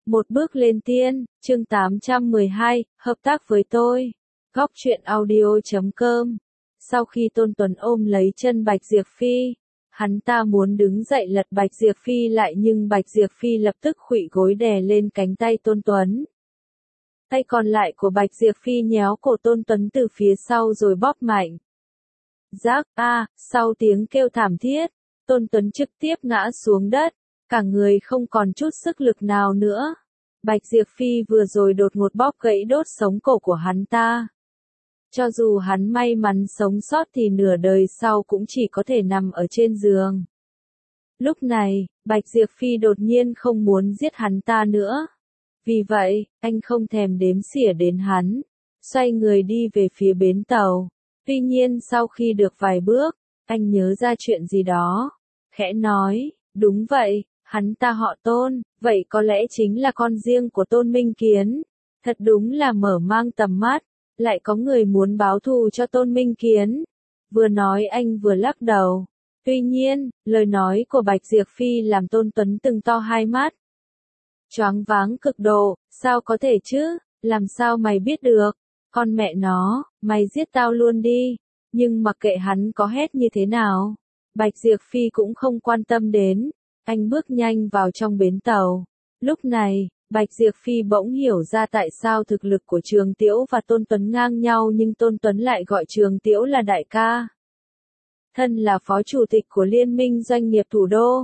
Một bước lên tiên, chương 812, hợp tác với tôi. Góc truyện audio.com. Sau khi Tôn Tuấn ôm lấy chân Bạch Diệp Phi, hắn ta muốn đứng dậy lật Bạch Diệp Phi lại nhưng Bạch Diệp Phi lập tức khuỵu gối đè lên cánh tay Tôn Tuấn. Tay còn lại của Bạch Diệp Phi nhéo cổ Tôn Tuấn từ phía sau rồi bóp mạnh. Rắc sau tiếng kêu thảm thiết, Tôn Tuấn trực tiếp ngã xuống đất, cả người không còn chút sức lực nào nữa. Bạch Diệp Phi vừa rồi đột ngột bóp gãy đốt sống cổ của hắn ta. Cho dù hắn may mắn sống sót thì nửa đời sau cũng chỉ có thể nằm ở trên giường. Lúc này, Bạch Diệp Phi đột nhiên không muốn giết hắn ta nữa. Vì vậy, anh không thèm đếm xỉa đến hắn, xoay người đi về phía bến tàu. Tuy nhiên sau khi được vài bước, anh nhớ ra chuyện gì đó, khẽ nói, đúng vậy, hắn ta họ Tôn, vậy có lẽ chính là con riêng của Tôn Minh Kiến. Thật đúng là mở mang tầm mắt, lại có người muốn báo thù cho Tôn Minh Kiến. Vừa nói anh vừa lắc đầu. Tuy nhiên, lời nói của Bạch Diệp Phi làm Tôn Tuấn từng to hai mắt. Choáng váng cực độ, sao có thể chứ, làm sao mày biết được, con mẹ nó, mày giết tao luôn đi, nhưng mặc kệ hắn có hét như thế nào, Bạch Diệp Phi cũng không quan tâm đến, anh bước nhanh vào trong bến tàu. Lúc này, Bạch Diệp Phi bỗng hiểu ra tại sao thực lực của Trường Tiễu và Tôn Tuấn ngang nhau nhưng Tôn Tuấn lại gọi Trường Tiễu là đại ca. Thân là phó chủ tịch của Liên minh Doanh nghiệp Thủ đô,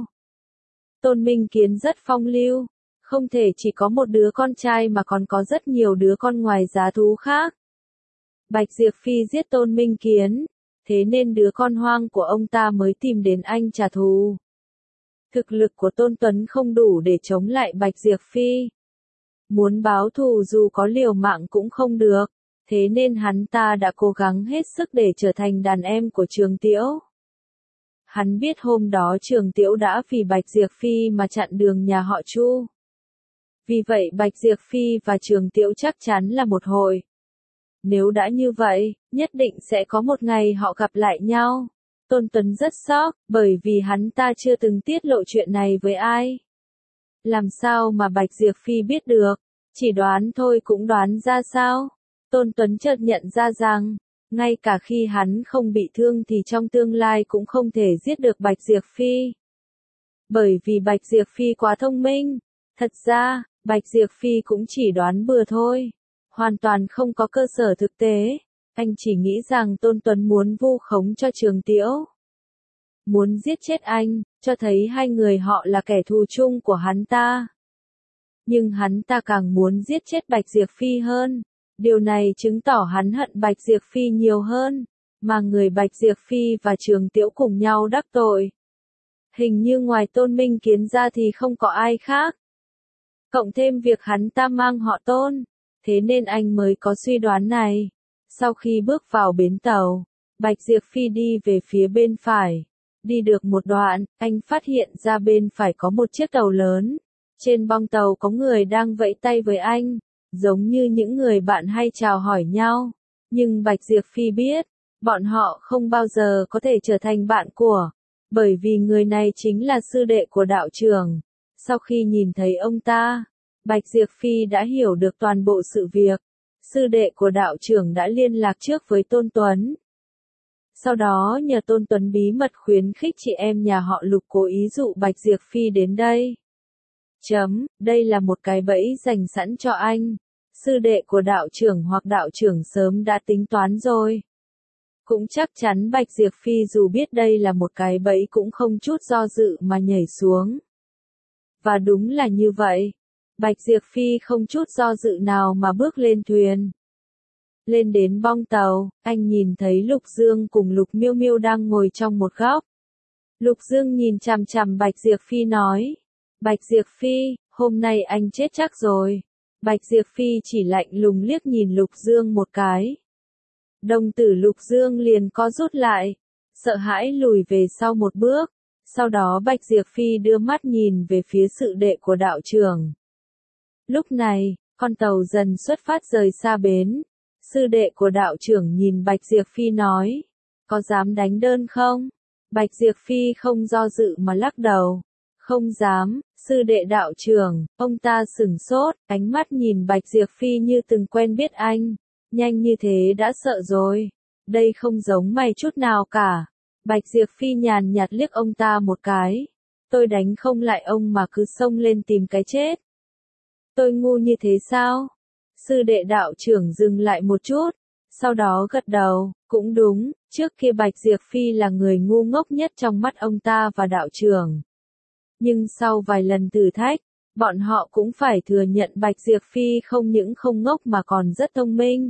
Tôn Minh Kiến rất phong lưu. Không thể chỉ có một đứa con trai mà còn có rất nhiều đứa con ngoài giá thú khác. Bạch Diệp Phi giết Tôn Minh Kiến, thế nên đứa con hoang của ông ta mới tìm đến anh trả thù. Thực lực của Tôn Tuấn không đủ để chống lại Bạch Diệp Phi. Muốn báo thù dù có liều mạng cũng không được, thế nên hắn ta đã cố gắng hết sức để trở thành đàn em của Trường Tiễu. Hắn biết hôm đó Trường Tiễu đã vì Bạch Diệp Phi mà chặn đường nhà họ Chu. Vì vậy Bạch Diệp Phi và Trường Tiễu chắc chắn là một hội. Nếu đã như vậy, nhất định sẽ có một ngày họ gặp lại nhau. Tôn Tuấn rất sốc, bởi vì hắn ta chưa từng tiết lộ chuyện này với ai. Làm sao mà Bạch Diệp Phi biết được, chỉ đoán thôi cũng đoán ra sao. Tôn Tuấn chợt nhận ra rằng, ngay cả khi hắn không bị thương thì trong tương lai cũng không thể giết được Bạch Diệp Phi. Bởi vì Bạch Diệp Phi quá thông minh. Thật ra, Bạch Diệp Phi cũng chỉ đoán bừa thôi, hoàn toàn không có cơ sở thực tế. Anh chỉ nghĩ rằng Tôn Tuấn muốn vu khống cho Trường Tiễu, muốn giết chết anh, cho thấy hai người họ là kẻ thù chung của hắn ta. Nhưng hắn ta càng muốn giết chết Bạch Diệp Phi hơn. Điều này chứng tỏ hắn hận Bạch Diệp Phi nhiều hơn, mà người Bạch Diệp Phi và Trường Tiễu cùng nhau đắc tội. Hình như ngoài Tôn Minh Kiến ra thì không có ai khác. Cộng thêm việc hắn ta mang họ Tôn, thế nên anh mới có suy đoán này. Sau khi bước vào bến tàu, Bạch Diệp Phi đi về phía bên phải. Đi được một đoạn, anh phát hiện ra bên phải có một chiếc tàu lớn. Trên bong tàu có người đang vẫy tay với anh, giống như những người bạn hay chào hỏi nhau. Nhưng Bạch Diệp Phi biết, bọn họ không bao giờ có thể trở thành bạn của, bởi vì người này chính là sư đệ của đạo trưởng. Sau khi nhìn thấy ông ta, Bạch Diệp Phi đã hiểu được toàn bộ sự việc. Sư đệ của đạo trưởng đã liên lạc trước với Tôn Tuấn. Sau đó nhờ Tôn Tuấn bí mật khuyến khích chị em nhà họ Lục cố ý dụ Bạch Diệp Phi đến đây. Đây là một cái bẫy dành sẵn cho anh. Sư đệ của đạo trưởng hoặc đạo trưởng sớm đã tính toán rồi. Cũng chắc chắn Bạch Diệp Phi dù biết đây là một cái bẫy cũng không chút do dự mà nhảy xuống. Và đúng là như vậy. Bạch Diệp Phi không chút do dự nào mà bước lên thuyền. Lên đến bong tàu, anh nhìn thấy Lục Dương cùng Lục Miêu Miêu đang ngồi trong một góc. Lục Dương nhìn chằm chằm Bạch Diệp Phi nói. Bạch Diệp Phi, hôm nay anh chết chắc rồi. Bạch Diệp Phi chỉ lạnh lùng liếc nhìn Lục Dương một cái. Đồng tử Lục Dương liền co rút lại, sợ hãi lùi về sau một bước. Sau đó Bạch Diệp Phi đưa mắt nhìn về phía sư đệ của đạo trưởng. Lúc này, con tàu dần xuất phát rời xa bến. Sư đệ của đạo trưởng nhìn Bạch Diệp Phi nói, có dám đánh đơn không? Bạch Diệp Phi không do dự mà lắc đầu. Không dám, Sư đệ đạo trưởng, ông ta sửng sốt, ánh mắt nhìn Bạch Diệp Phi như từng quen biết anh. Nhanh như thế đã sợ rồi. Đây không giống mày chút nào cả. Bạch Diệp Phi nhàn nhạt liếc ông ta một cái. Tôi đánh không lại ông mà cứ xông lên tìm cái chết. Tôi ngu như thế sao? Sư đệ đạo trưởng dừng lại một chút. Sau đó gật đầu, cũng đúng, trước kia Bạch Diệp Phi là người ngu ngốc nhất trong mắt ông ta và đạo trưởng. Nhưng sau vài lần thử thách, bọn họ cũng phải thừa nhận Bạch Diệp Phi không những không ngốc mà còn rất thông minh.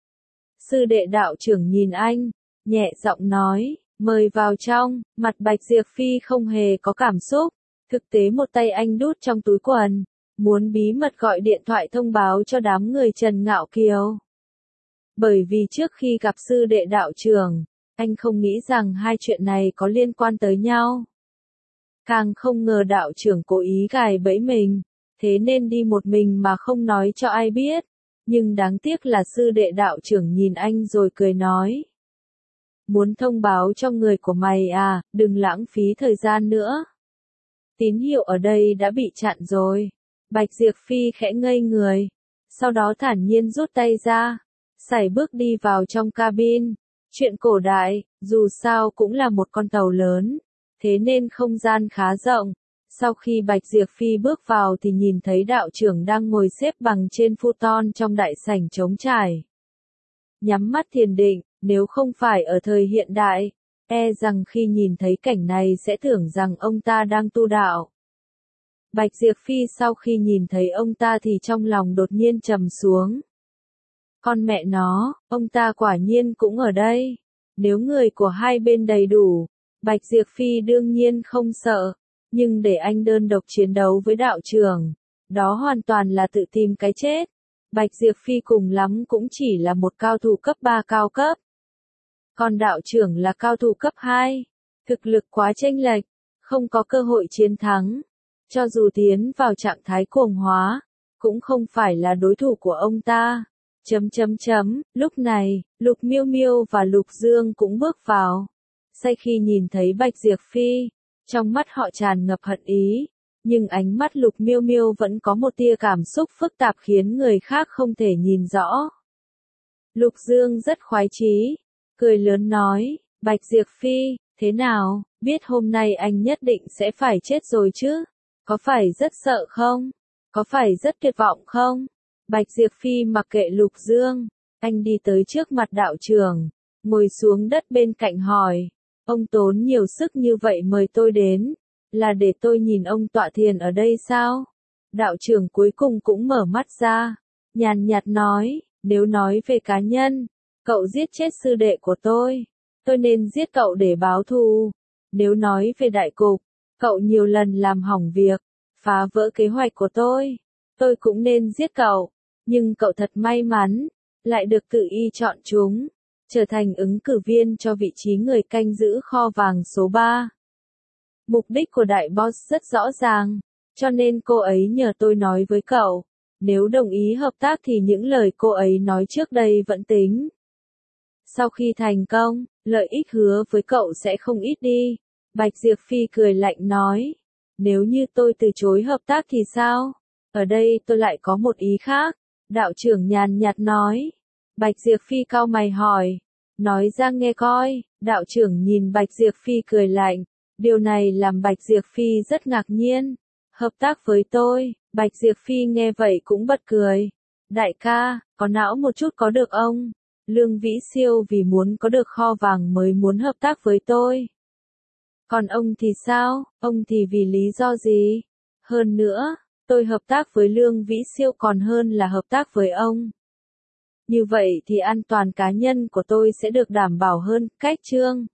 Sư đệ đạo trưởng nhìn anh, nhẹ giọng nói, mời vào trong, mặt Bạch Diệp Phi không hề có cảm xúc, thực tế một tay anh đút trong túi quần, muốn bí mật gọi điện thoại thông báo cho đám người Trần Ngạo Kiều. Bởi vì trước khi gặp sư đệ đạo trưởng, anh không nghĩ rằng hai chuyện này có liên quan tới nhau. Càng không ngờ đạo trưởng cố ý gài bẫy mình, thế nên đi một mình mà không nói cho ai biết. Nhưng đáng tiếc là sư đệ đạo trưởng nhìn anh rồi cười nói. Muốn thông báo cho người của mày à, đừng lãng phí thời gian nữa. Tín hiệu ở đây đã bị chặn rồi. Bạch Diệp Phi khẽ ngây người, sau đó thản nhiên rút tay ra, sải bước đi vào trong cabin. Chuyện cổ đại, dù sao cũng là một con tàu lớn, thế nên không gian khá rộng. Sau khi Bạch Diệp Phi bước vào thì nhìn thấy đạo trưởng đang ngồi xếp bằng trên futon trong đại sảnh trống trải. Nhắm mắt thiền định, nếu không phải ở thời hiện đại, e rằng khi nhìn thấy cảnh này sẽ tưởng rằng ông ta đang tu đạo. Bạch Diệp Phi sau khi nhìn thấy ông ta thì trong lòng đột nhiên trầm xuống. Con mẹ nó, ông ta quả nhiên cũng ở đây. Nếu người của hai bên đầy đủ, Bạch Diệp Phi đương nhiên không sợ. Nhưng để anh đơn độc chiến đấu với đạo trưởng, đó hoàn toàn là tự tìm cái chết. Bạch Diệp Phi cùng lắm cũng chỉ là một cao thủ cấp 3 cao cấp. Còn đạo trưởng là cao thủ cấp 2. Thực lực quá chênh lệch, không có cơ hội chiến thắng. Cho dù tiến vào trạng thái cuồng hóa, cũng không phải là đối thủ của ông ta. Lúc này, Lục Miêu Miêu và Lục Dương cũng bước vào. Sau khi nhìn thấy Bạch Diệp Phi, trong mắt họ tràn ngập hận ý, nhưng ánh mắt Lục Miêu Miêu vẫn có một tia cảm xúc phức tạp khiến người khác không thể nhìn rõ. Lục Dương rất khoái chí, cười lớn nói, Bạch Diệp Phi, thế nào, biết hôm nay anh nhất định sẽ phải chết rồi chứ? Có phải rất sợ không? Có phải rất tuyệt vọng không? Bạch Diệp Phi mặc kệ Lục Dương, anh đi tới trước mặt đạo trưởng, ngồi xuống đất bên cạnh hỏi, ông tốn nhiều sức như vậy mời tôi đến, là để tôi nhìn ông tọa thiền ở đây sao? Đạo trưởng cuối cùng cũng mở mắt ra, nhàn nhạt nói, nếu nói về cá nhân, cậu giết chết sư đệ của tôi nên giết cậu để báo thù. Nếu nói về đại cục, cậu nhiều lần làm hỏng việc, phá vỡ kế hoạch của tôi cũng nên giết cậu. Nhưng cậu thật may mắn, lại được tự y chọn chúng, trở thành ứng cử viên cho vị trí người canh giữ kho vàng số 3. Mục đích của đại boss rất rõ ràng, cho nên cô ấy nhờ tôi nói với cậu, nếu đồng ý hợp tác thì những lời cô ấy nói trước đây vẫn tính. Sau khi thành công, lợi ích hứa với cậu sẽ không ít đi. Bạch Diệp Phi cười lạnh nói, nếu như tôi từ chối hợp tác thì sao? Ở đây tôi lại có một ý khác. Đạo trưởng nhàn nhạt nói. Bạch Diệp Phi cau mày hỏi. Nói ra nghe coi. Đạo trưởng nhìn Bạch Diệp Phi cười lạnh. Điều này làm Bạch Diệp Phi rất ngạc nhiên. Hợp tác với tôi. Bạch Diệp Phi nghe vậy cũng bật cười. Đại ca, có não một chút có được ông? Lương Vĩ Siêu vì muốn có được kho vàng mới muốn hợp tác với tôi. Còn ông thì sao? Ông thì vì lý do gì? Hơn nữa, tôi hợp tác với Lương Vĩ Siêu còn hơn là hợp tác với ông. Như vậy thì an toàn cá nhân của tôi sẽ được đảm bảo hơn. Cách chương